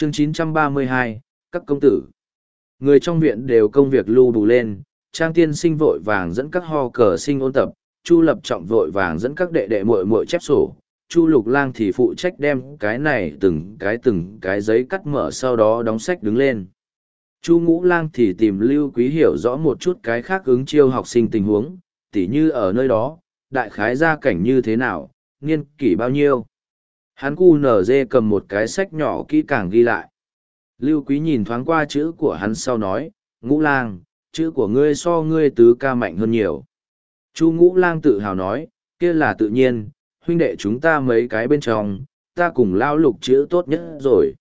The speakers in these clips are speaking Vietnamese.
Chương 932, các công tử. Người trong viện đều công việc lưu bù lên, Trang tiên sinh vội vàng dẫn các ho cờ sinh ôn tập, Chu Lập Trọng vội vàng dẫn các đệ đệ muội muội chép sổ, Chu Lục Lang thì phụ trách đem cái này từng cái giấy cắt mở sau đó đóng sách đứng lên. Chu Ngũ Lang thì tìm Lưu Quý hiểu rõ một chút cái khác ứng chiêu học sinh tình huống, tỉ như ở nơi đó, đại khái gia cảnh như thế nào, niên kỷ bao nhiêu. Hắn cu nở dê cầm một cái sách nhỏ kỹ càng ghi lại. Lưu Quý nhìn thoáng qua chữ của hắn sau nói, Ngũ Lang, chữ của ngươi so ngươi tứ ca mạnh hơn nhiều. Chu Ngũ Lang tự hào nói, kia là tự nhiên, huynh đệ chúng ta mấy cái bên trong, ta cùng Lao Lục chữ tốt nhất rồi.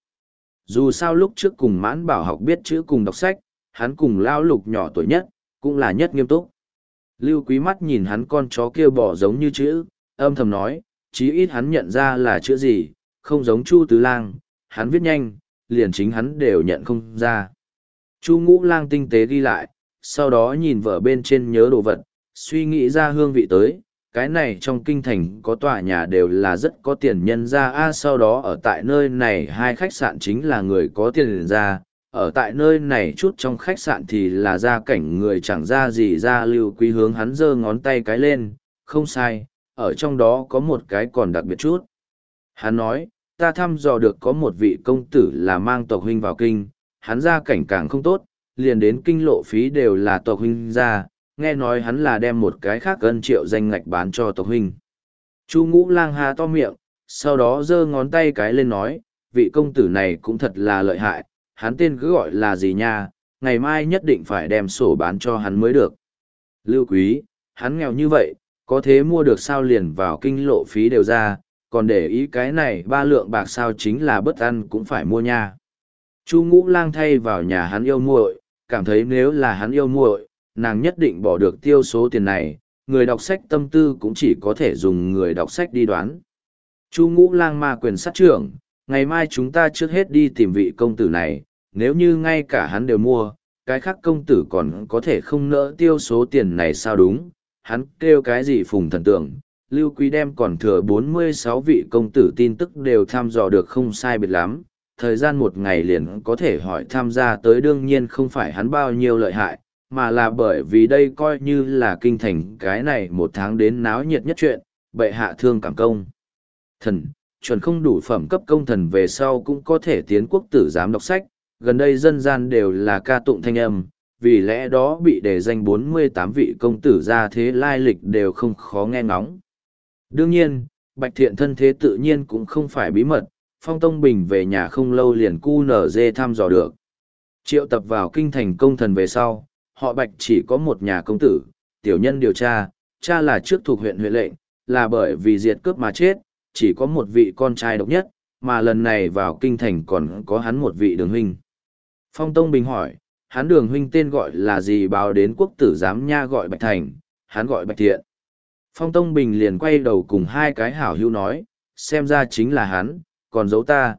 Dù sao lúc trước cùng Mãn Bảo học biết chữ cùng đọc sách, hắn cùng Lao Lục nhỏ tuổi nhất, cũng là nhất nghiêm túc. Lưu Quý mắt nhìn hắn con chó kia bỏ giống như chữ, âm thầm nói, chí ít hắn nhận ra là chữ gì, không giống Chu Tứ Lang, hắn viết nhanh, liền chính hắn đều nhận không ra. Chu Ngũ Lang tinh tế ghi lại, sau đó nhìn vở bên trên nhớ đồ vật, suy nghĩ ra hương vị tới, cái này trong kinh thành có tòa nhà đều là rất có tiền nhân ra sau đó ở tại nơi này hai khách sạn chính là người có tiền ra, ở tại nơi này chút trong khách sạn thì là gia cảnh người chẳng ra gì ra. Lưu Quý hướng hắn giơ ngón tay cái lên, không sai, ở trong đó có một cái còn đặc biệt chút. Hắn nói, ta thăm dò được có một vị công tử là mang tộc huynh vào kinh, hắn gia cảnh càng không tốt, liền đến kinh lộ phí đều là tộc huynh ra, nghe nói hắn là đem một cái khác ân triệu danh ngạch bán cho tộc huynh. Chu Ngũ Lang há to miệng, sau đó giơ ngón tay cái lên nói, vị công tử này cũng thật là lợi hại, hắn tên cứ gọi là gì nha, ngày mai nhất định phải đem sổ bán cho hắn mới được. Lưu Quý, hắn nghèo như vậy, có thế mua được sao liền vào kinh lộ phí đều ra, còn để ý cái này 3 lượng bạc sao chính là bất ăn cũng phải mua nha. Chu Ngũ Lang thay vào nhà hắn yêu muội, cảm thấy nếu là hắn yêu muội, nàng nhất định bỏ được tiêu số tiền này, người đọc sách tâm tư cũng chỉ có thể dùng người đọc sách đi đoán. Chu Ngũ Lang ma quyền sát trưởng, ngày mai chúng ta trước hết đi tìm vị công tử này, nếu như ngay cả hắn đều mua, cái khác công tử còn có thể không nỡ tiêu số tiền này sao đúng, hắn kêu cái gì phùng thần tượng. Lưu Quý đem còn thừa 46 vị công tử tin tức đều thăm dò được không sai biệt lắm, thời gian một ngày liền có thể hỏi tham gia tới, đương nhiên không phải hắn bao nhiêu lợi hại, mà là bởi vì đây coi như là kinh thành cái này một tháng đến náo nhiệt nhất chuyện, bệ hạ thương cảm công. Thần, chuẩn không đủ phẩm cấp công thần về sau cũng có thể tiến quốc tử giám đọc sách, gần đây dân gian đều là ca tụng thanh âm, vì lẽ đó bị đề danh 48 vị công tử ra thế lai lịch đều không khó nghe ngóng. Đương nhiên, Bạch Thiện thân thế tự nhiên cũng không phải bí mật, Phong Tông Bình về nhà không lâu liền cu nở dê thăm dò được. Triệu tập vào kinh thành công thần về sau, họ Bạch chỉ có một nhà công tử, tiểu nhân điều tra, cha là trước thuộc huyện lệnh, là bởi vì diệt cướp mà chết, chỉ có một vị con trai độc nhất, mà lần này vào kinh thành còn có hắn một vị đường huynh. Phong Tông Bình hỏi, hắn đường huynh tên gọi là gì, báo đến quốc tử giám nha gọi Bạch Thành, hắn gọi Bạch Thiện. Phong Tông Bình liền quay đầu cùng hai cái hảo hữu nói, xem ra chính là hắn, còn giấu ta,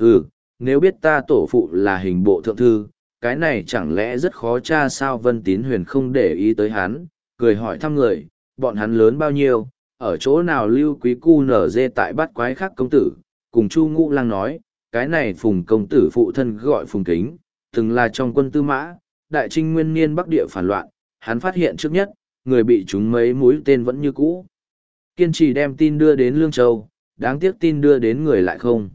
nếu biết ta tổ phụ là hình bộ thượng thư, cái này chẳng lẽ rất khó tra sao. Vân Tín Huyền không để ý tới hắn, cười hỏi thăm người, bọn hắn lớn bao nhiêu, ở chỗ nào. Lưu Quý cu nở dê tại bắt quái khác công tử, cùng Chu Ngũ Lang nói, cái này Phùng công tử phụ thân gọi Phùng Kính, từng là trong quân Tư Mã, đại trinh nguyên niên Bắc địa phản loạn, hắn phát hiện trước nhất, người bị trúng mấy mũi tên vẫn như cũ. Kiên trì đem tin đưa đến Lương Châu, đáng tiếc tin đưa đến người lại không.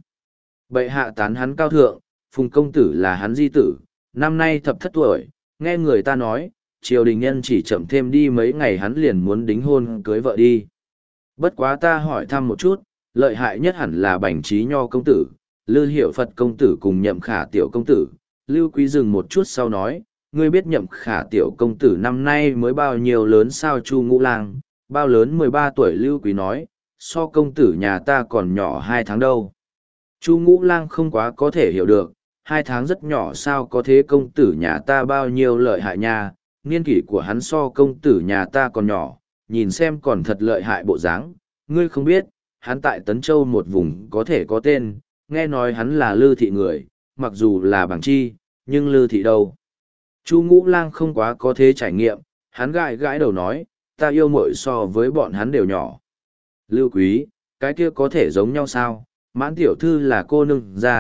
Bệ hạ tán hắn cao thượng, Phùng công tử là hắn di tử, năm nay thập thất tuổi, nghe người ta nói, triều đình nhân chỉ chậm thêm đi mấy ngày hắn liền muốn đính hôn cưới vợ đi. Bất quá ta hỏi thăm một chút, lợi hại nhất hẳn là Bành Trí Nho công tử, Lư Hiệu Phật công tử cùng Nhậm Khả tiểu công tử. Lưu Quý dừng một chút sau nói, ngươi biết Nhậm Khả tiểu công tử năm nay mới bao nhiêu lớn sao. Chu Ngũ Lang, bao lớn? 13 tuổi. Lưu Quý nói, so công tử nhà ta còn nhỏ 2 tháng đâu. Chu Ngũ Lang không quá có thể hiểu được, 2 tháng rất nhỏ sao có thế, công tử nhà ta bao nhiêu lợi hại nha, niên kỷ của hắn so công tử nhà ta còn nhỏ, nhìn xem còn thật lợi hại bộ dáng. Ngươi không biết, hắn tại Tấn Châu một vùng có thể có tên, nghe nói hắn là Lư thị người, mặc dù là bằng chi, nhưng Lư thị đâu. Chu Ngũ Lang không quá có thế trải nghiệm, hắn gãi gãi đầu nói, ta yêu muội so với bọn hắn đều nhỏ. Lưu Quý, cái kia có thể giống nhau sao? Mãn tiểu thư là cô nương gia,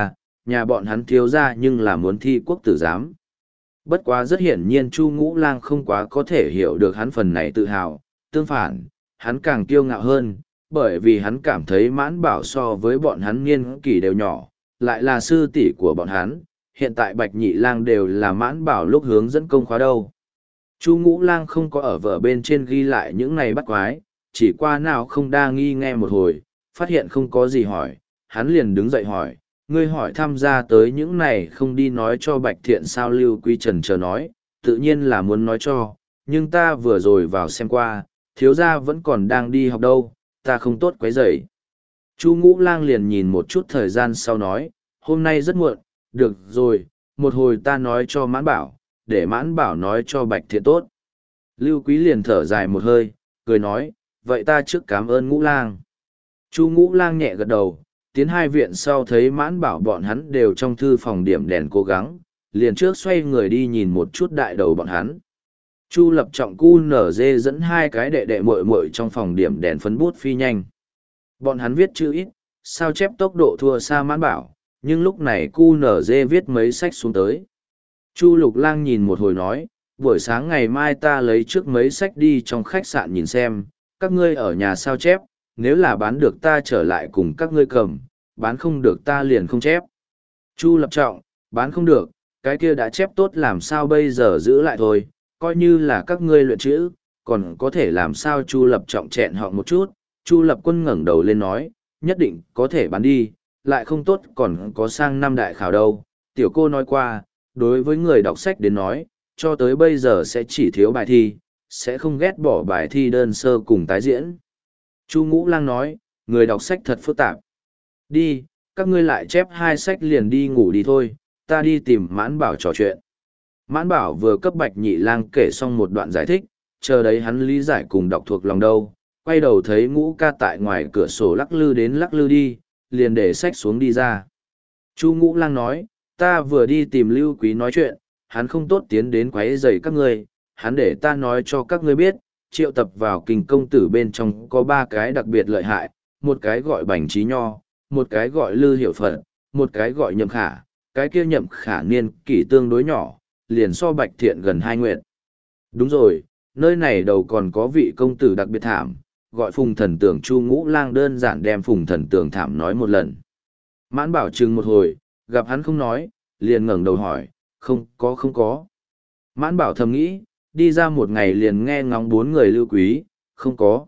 nhà bọn hắn thiếu ra nhưng là muốn thi quốc tử giám. Bất quá rất hiển nhiên Chu Ngũ Lang không quá có thể hiểu được hắn phần này tự hào, tương phản, hắn càng kiêu ngạo hơn, bởi vì hắn cảm thấy Mãn Bảo so với bọn hắn niên kỷ đều nhỏ, lại là sư tỷ của bọn hắn, hiện tại Bạch Nhị Lang đều là Mãn Bảo lúc hướng dẫn công khóa đâu. Chu Ngũ Lang không có ở vở bên trên ghi lại những này bắt quái, chỉ qua nào không đa nghi nghe một hồi, phát hiện không có gì hỏi, hắn liền đứng dậy hỏi, ngươi hỏi tham gia tới những này không đi nói cho Bạch Thiện sao? Lưu Quý Trần chờ nói, tự nhiên là muốn nói cho, nhưng ta vừa rồi vào xem qua, thiếu gia vẫn còn đang đi học đâu, ta không tốt quấy rầy. Chu Ngũ Lang liền nhìn một chút thời gian sau nói, hôm nay rất muộn, được rồi, một hồi ta nói cho Mãn Bảo, để Mãn Bảo nói cho Bạch Thiện tốt. Lưu Quý liền thở dài một hơi, cười nói, vậy ta trước cảm ơn Ngũ Lang. Chu Ngũ Lang nhẹ gật đầu, tiến hai viện sau thấy Mãn Bảo bọn hắn đều trong thư phòng điểm đèn cố gắng, liền trước xoay người đi nhìn một chút đại đầu bọn hắn. Chu Lập Trọng cu nở dê dẫn hai cái đệ đệ muội muội trong phòng điểm đèn phấn bút phi nhanh. Bọn hắn viết chữ ít, sao chép tốc độ thua xa Mãn Bảo, nhưng lúc này cu nở dê viết mấy sách xuống tới. Chu Lục Lang nhìn một hồi nói, buổi sáng ngày mai ta lấy trước mấy sách đi trong khách sạn nhìn xem, các ngươi ở nhà sao chép, nếu là bán được ta trở lại cùng các ngươi cầm, bán không được ta liền không chép. Chu Lập Trọng, bán không được, cái kia đã chép tốt làm sao bây giờ giữ lại thôi, coi như là các ngươi luyện chữ, còn có thể làm sao? Chu Lập Trọng chẹn họng một chút, Chu Lập Quân ngẩng đầu lên nói, nhất định có thể bán đi, lại không tốt còn có sang năm đại khảo đâu. Tiểu cô nói qua, đối với người đọc sách đến nói, cho tới bây giờ sẽ chỉ thiếu bài thi, sẽ không ghét bỏ bài thi đơn sơ cùng tái diễn. Chu Ngũ Lang nói, người đọc sách thật phức tạp. Đi, các ngươi lại chép hai sách liền đi ngủ đi thôi, ta đi tìm Mãn Bảo trò chuyện. Mãn Bảo vừa cấp Bạch Nhị Lang kể xong một đoạn giải thích, chờ đấy hắn lý giải cùng đọc thuộc lòng đâu, quay đầu thấy Ngũ ca tại ngoài cửa sổ lắc lư đến lắc lư đi, liền để sách xuống đi ra. Chu Ngũ Lang nói, ta vừa đi tìm Lưu Quý nói chuyện, hắn không tốt tiến đến quấy rầy các ngươi, hắn để ta nói cho các ngươi biết, triệu tập vào Kinh công tử bên trong có ba cái đặc biệt lợi hại, một cái gọi Bành Trí Nho, một cái gọi Lư Hiểu Phật, một cái gọi Nhậm Khả, cái kia Nhậm Khả niên kỷ tương đối nhỏ, liền so Bạch Thiện gần 2 nguyệt. Đúng rồi, nơi này đầu còn có vị công tử đặc biệt thảm, gọi Phùng Thần Tưởng. Chu Ngũ Lang đơn giản đem Phùng Thần Tưởng thảm nói một lần. Mãn Bảo chừng một hồi, gặp hắn không nói, liền ngẩng đầu hỏi, không có. Mãn Bảo thầm nghĩ, đi ra một ngày liền nghe ngóng 4 người Lưu Quý, không có,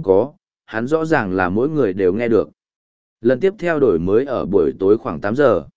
hắn rõ ràng là mỗi người đều nghe được. Lần tiếp theo đổi mới ở buổi tối khoảng 8 giờ.